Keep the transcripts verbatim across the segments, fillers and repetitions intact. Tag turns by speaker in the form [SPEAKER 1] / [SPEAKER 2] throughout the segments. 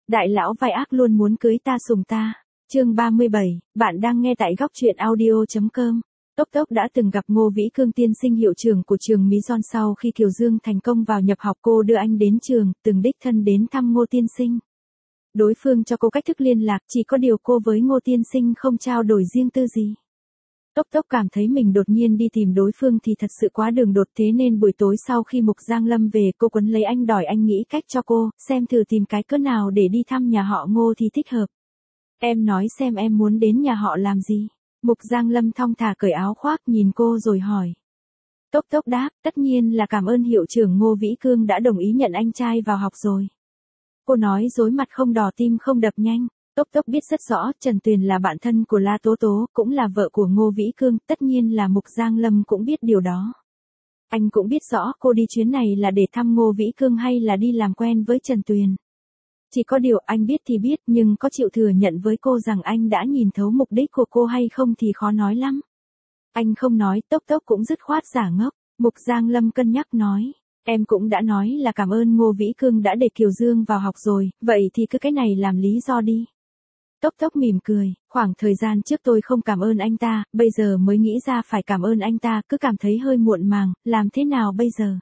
[SPEAKER 1] Đại lão vai ác luôn muốn cưới ta sùng ta. Chương ba mươi bảy, bạn đang nghe tại góc truyện audio chấm com. Tốc Tốc đã từng gặp Ngô Vĩ Cương tiên sinh hiệu trưởng của trường Mỹ Giòn sau khi Kiều Dương thành công vào nhập học cô đưa anh đến trường, từng đích thân đến thăm Ngô tiên sinh. Đối phương cho cô cách thức liên lạc, chỉ có điều cô với Ngô tiên sinh không trao đổi riêng tư gì. Tốc Tốc cảm thấy mình đột nhiên đi tìm đối phương thì thật sự quá đường đột, thế nên buổi tối sau khi Mục Giang Lâm về cô quấn lấy anh đòi anh nghĩ cách cho cô, xem thử tìm cái cớ nào để đi thăm nhà họ Ngô thì thích hợp. Em nói xem em muốn đến nhà họ làm gì? Mục Giang Lâm thong thả cởi áo khoác nhìn cô rồi hỏi. Tốc Tốc đáp, tất nhiên là cảm ơn hiệu trưởng Ngô Vĩ Cương đã đồng ý nhận anh trai vào học rồi. Cô nói dối mặt không đỏ tim không đập nhanh. Tốc Tốc biết rất rõ Trần Tuyền là bạn thân của La Tố Tố, cũng là vợ của Ngô Vĩ Cương, tất nhiên là Mục Giang Lâm cũng biết điều đó. Anh cũng biết rõ cô đi chuyến này là để thăm Ngô Vĩ Cương hay là đi làm quen với Trần Tuyền. Chỉ có điều anh biết thì biết, nhưng có chịu thừa nhận với cô rằng anh đã nhìn thấu mục đích của cô hay không thì khó nói lắm. Anh không nói, Tốc Tốc cũng dứt khoát giả ngốc. Mục Giang Lâm cân nhắc nói. Em cũng đã nói là cảm ơn Ngô Vĩ Cương đã để Kiều Dương vào học rồi, vậy thì cứ cái này làm lý do đi. Tốc Tốc mỉm cười, khoảng thời gian trước tôi không cảm ơn anh ta, bây giờ mới nghĩ ra phải cảm ơn anh ta, cứ cảm thấy hơi muộn màng, làm thế nào bây giờ?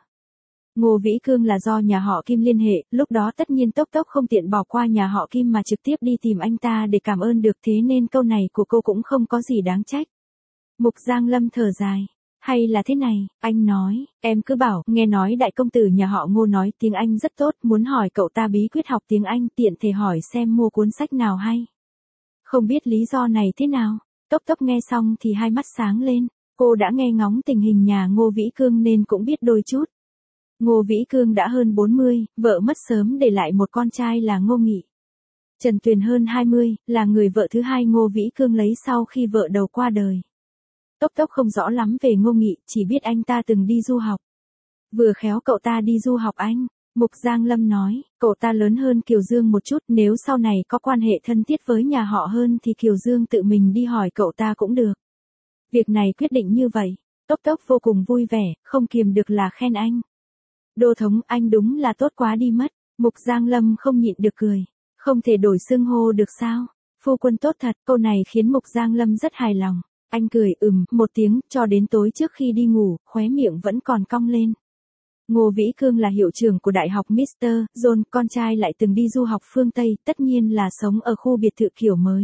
[SPEAKER 1] Ngô Vĩ Cương là do nhà họ Kim liên hệ, lúc đó tất nhiên Tốc Tốc không tiện bỏ qua nhà họ Kim mà trực tiếp đi tìm anh ta để cảm ơn được, thế nên câu này của cô cũng không có gì đáng trách. Mục Giang Lâm thở dài. Hay là thế này, anh nói, em cứ bảo, nghe nói đại công tử nhà họ Ngô nói tiếng Anh rất tốt, muốn hỏi cậu ta bí quyết học tiếng Anh, tiện thể hỏi xem mua cuốn sách nào hay. Không biết lý do này thế nào? Tốc Tốc nghe xong thì hai mắt sáng lên, cô đã nghe ngóng tình hình nhà Ngô Vĩ Cương nên cũng biết đôi chút. Ngô Vĩ Cương đã hơn bốn mươi, vợ mất sớm để lại một con trai là Ngô Nghị. Trần Tuyền hơn hai mươi, là người vợ thứ hai Ngô Vĩ Cương lấy sau khi vợ đầu qua đời. Tốc Tốc không rõ lắm về Ngô Nghị, chỉ biết anh ta từng đi du học. Vừa khéo cậu ta đi du học Anh. Mục Giang Lâm nói, cậu ta lớn hơn Kiều Dương một chút, nếu sau này có quan hệ thân thiết với nhà họ hơn thì Kiều Dương tự mình đi hỏi cậu ta cũng được. Việc này quyết định như vậy, Tốc Tốc vô cùng vui vẻ, không kiềm được là khen anh. Đô thống, anh đúng là tốt quá đi mất. Mục Giang Lâm không nhịn được cười. Không thể đổi xưng hô được sao? Phu quân tốt thật, câu này khiến Mục Giang Lâm rất hài lòng. Anh cười ừm một tiếng, cho đến tối trước khi đi ngủ, khóe miệng vẫn còn cong lên. Ngô Vĩ Cương là hiệu trưởng của Đại học mít tơ John, con trai lại từng đi du học phương Tây, tất nhiên là sống ở khu biệt thự kiểu mới.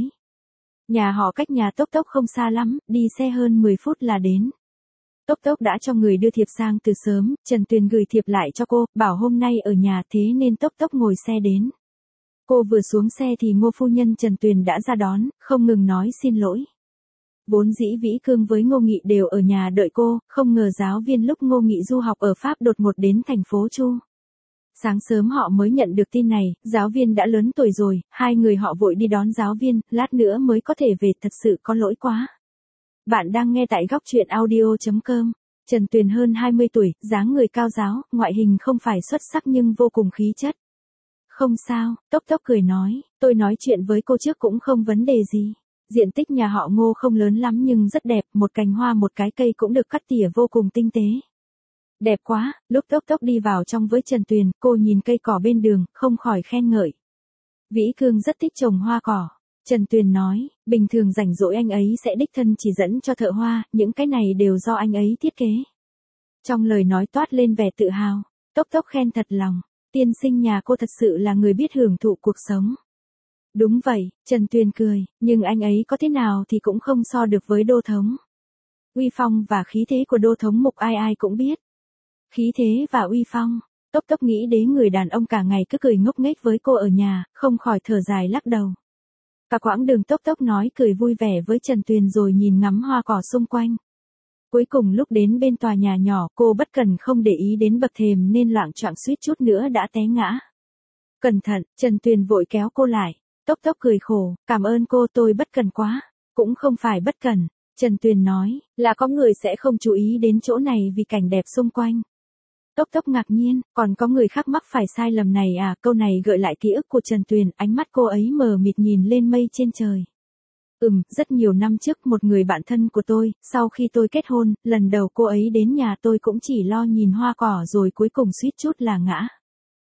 [SPEAKER 1] Nhà họ cách nhà Tốc Tốc không xa lắm, đi xe hơn mười phút là đến. Tốc Tốc đã cho người đưa thiệp sang từ sớm, Trần Tuyền gửi thiệp lại cho cô, bảo hôm nay ở nhà thế nên Tốc Tốc ngồi xe đến. Cô vừa xuống xe thì Ngô phu nhân Trần Tuyền đã ra đón, không ngừng nói xin lỗi. Vốn dĩ Vĩ Cương với Ngô Nghị đều ở nhà đợi cô, không ngờ giáo viên lúc Ngô Nghị du học ở Pháp đột ngột đến thành phố Chu. Sáng sớm họ mới nhận được tin này, giáo viên đã lớn tuổi rồi, hai người họ vội đi đón giáo viên, lát nữa mới có thể về, thật sự có lỗi quá. Bạn đang nghe tại góc truyện audio chấm com. Trần Tuyền hơn hai mươi tuổi, dáng người cao ráo, ngoại hình không phải xuất sắc nhưng vô cùng khí chất. Không sao, Tốc Tốc cười nói, tôi nói chuyện với cô trước cũng không vấn đề gì. Diện tích nhà họ Ngô không lớn lắm nhưng rất đẹp, một cành hoa một cái cây cũng được cắt tỉa vô cùng tinh tế. Đẹp quá, lúc Tốc Tốc đi vào trong với Trần Tuyền, cô nhìn cây cỏ bên đường, không khỏi khen ngợi. Vĩ Cương rất thích trồng hoa cỏ. Trần Tuyền nói, bình thường rảnh rỗi anh ấy sẽ đích thân chỉ dẫn cho thợ hoa, những cái này đều do anh ấy thiết kế. Trong lời nói toát lên vẻ tự hào, Tốc Tốc khen thật lòng, tiên sinh nhà cô thật sự là người biết hưởng thụ cuộc sống. Đúng vậy, Trần Tuyền cười, nhưng anh ấy có thế nào thì cũng không so được với đô thống. Uy phong và khí thế của đô thống Mục ai ai cũng biết. Khí thế và uy phong, Tốc Tốc nghĩ đến người đàn ông cả ngày cứ cười ngốc nghếch với cô ở nhà, không khỏi thở dài lắc đầu. Cả quãng đường Tốc Tốc nói cười vui vẻ với Trần Tuyền rồi nhìn ngắm hoa cỏ xung quanh. Cuối cùng lúc đến bên tòa nhà nhỏ, cô bất cần không để ý đến bậc thềm nên loạng choạng suýt chút nữa đã té ngã. Cẩn thận, Trần Tuyền vội kéo cô lại. Tốc Tốc cười khổ, cảm ơn cô, tôi bất cần quá. Cũng không phải bất cần, Trần Tuyền nói, là có người sẽ không chú ý đến chỗ này vì cảnh đẹp xung quanh. Tốc Tốc ngạc nhiên, còn có người khác mắc phải sai lầm này à? Câu này gợi lại ký ức của Trần Tuyền, ánh mắt cô ấy mờ mịt nhìn lên mây trên trời. Ừm, rất nhiều năm trước một người bạn thân của tôi, sau khi tôi kết hôn, lần đầu cô ấy đến nhà tôi cũng chỉ lo nhìn hoa cỏ rồi cuối cùng suýt chút là ngã.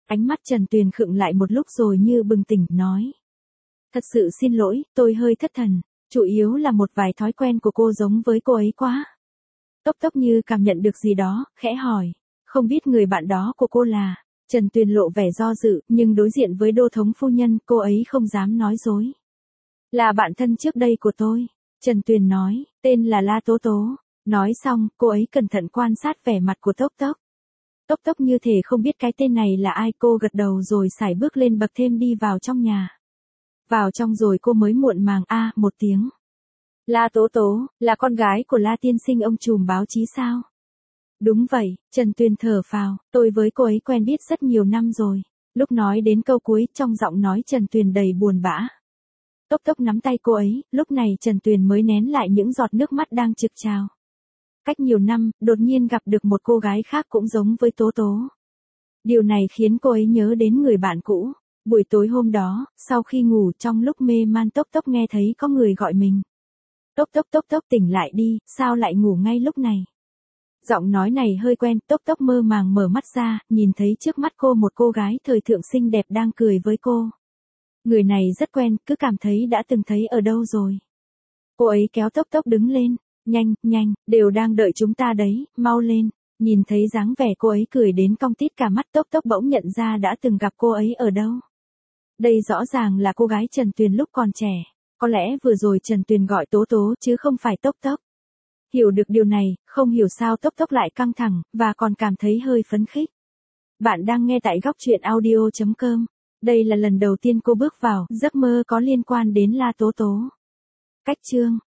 [SPEAKER 1] Ánh mắt Trần Tuyền khựng lại một lúc rồi như bừng tỉnh, nói. Thật sự xin lỗi, tôi hơi thất thần, chủ yếu là một vài thói quen của cô giống với cô ấy quá. Tốc tốc như cảm nhận được gì đó, khẽ hỏi, không biết người bạn đó của cô là. Trần Tuyền lộ vẻ do dự, nhưng đối diện với Đô thống phu nhân, cô ấy không dám nói dối. Là bạn thân trước đây của tôi. Trần Tuyền nói, tên là La Tố Tố. Nói xong, cô ấy cẩn thận quan sát vẻ mặt của Tốc Tốc. Tốc Tốc như thể không biết cái tên này là ai, cô gật đầu rồi sải bước lên bậc thềm đi vào trong nhà. Vào trong rồi cô mới muộn màng a một tiếng. La Tố Tố, là con gái của La tiên sinh ông trùm báo chí sao? Đúng vậy, Trần Tuyền thở phào, tôi với cô ấy quen biết rất nhiều năm rồi. Lúc nói đến câu cuối, trong giọng nói Trần Tuyền đầy buồn bã. Tốc Tốc nắm tay cô ấy, lúc này Trần Tuyền mới nén lại những giọt nước mắt đang trực trào. Cách nhiều năm, đột nhiên gặp được một cô gái khác cũng giống với Tố Tố. Điều này khiến cô ấy nhớ đến người bạn cũ. Buổi tối hôm đó, sau khi ngủ trong lúc mê man Tốc Tốc nghe thấy có người gọi mình. Tốc Tốc Tốc Tốc tỉnh lại đi, sao lại ngủ ngay lúc này? Giọng nói này hơi quen, Tốc Tốc mơ màng mở mắt ra, nhìn thấy trước mắt cô một cô gái thời thượng xinh đẹp đang cười với cô. Người này rất quen, cứ cảm thấy đã từng thấy ở đâu rồi. Cô ấy kéo Tốc Tốc đứng lên, nhanh, nhanh, đều đang đợi chúng ta đấy, mau lên. Nhìn thấy dáng vẻ cô ấy cười đến cong tít cả mắt, Tốc Tốc bỗng nhận ra đã từng gặp cô ấy ở đâu. Đây rõ ràng là cô gái Trần Tuyền lúc còn trẻ. Có lẽ vừa rồi Trần Tuyền gọi Tố Tố chứ không phải Tốc Tốc. Hiểu được điều này, không hiểu sao Tốc Tốc lại căng thẳng, và còn cảm thấy hơi phấn khích. Bạn đang nghe tại góc truyện audio chấm com. Đây là lần đầu tiên cô bước vào giấc mơ có liên quan đến La Tố Tố. Cách chương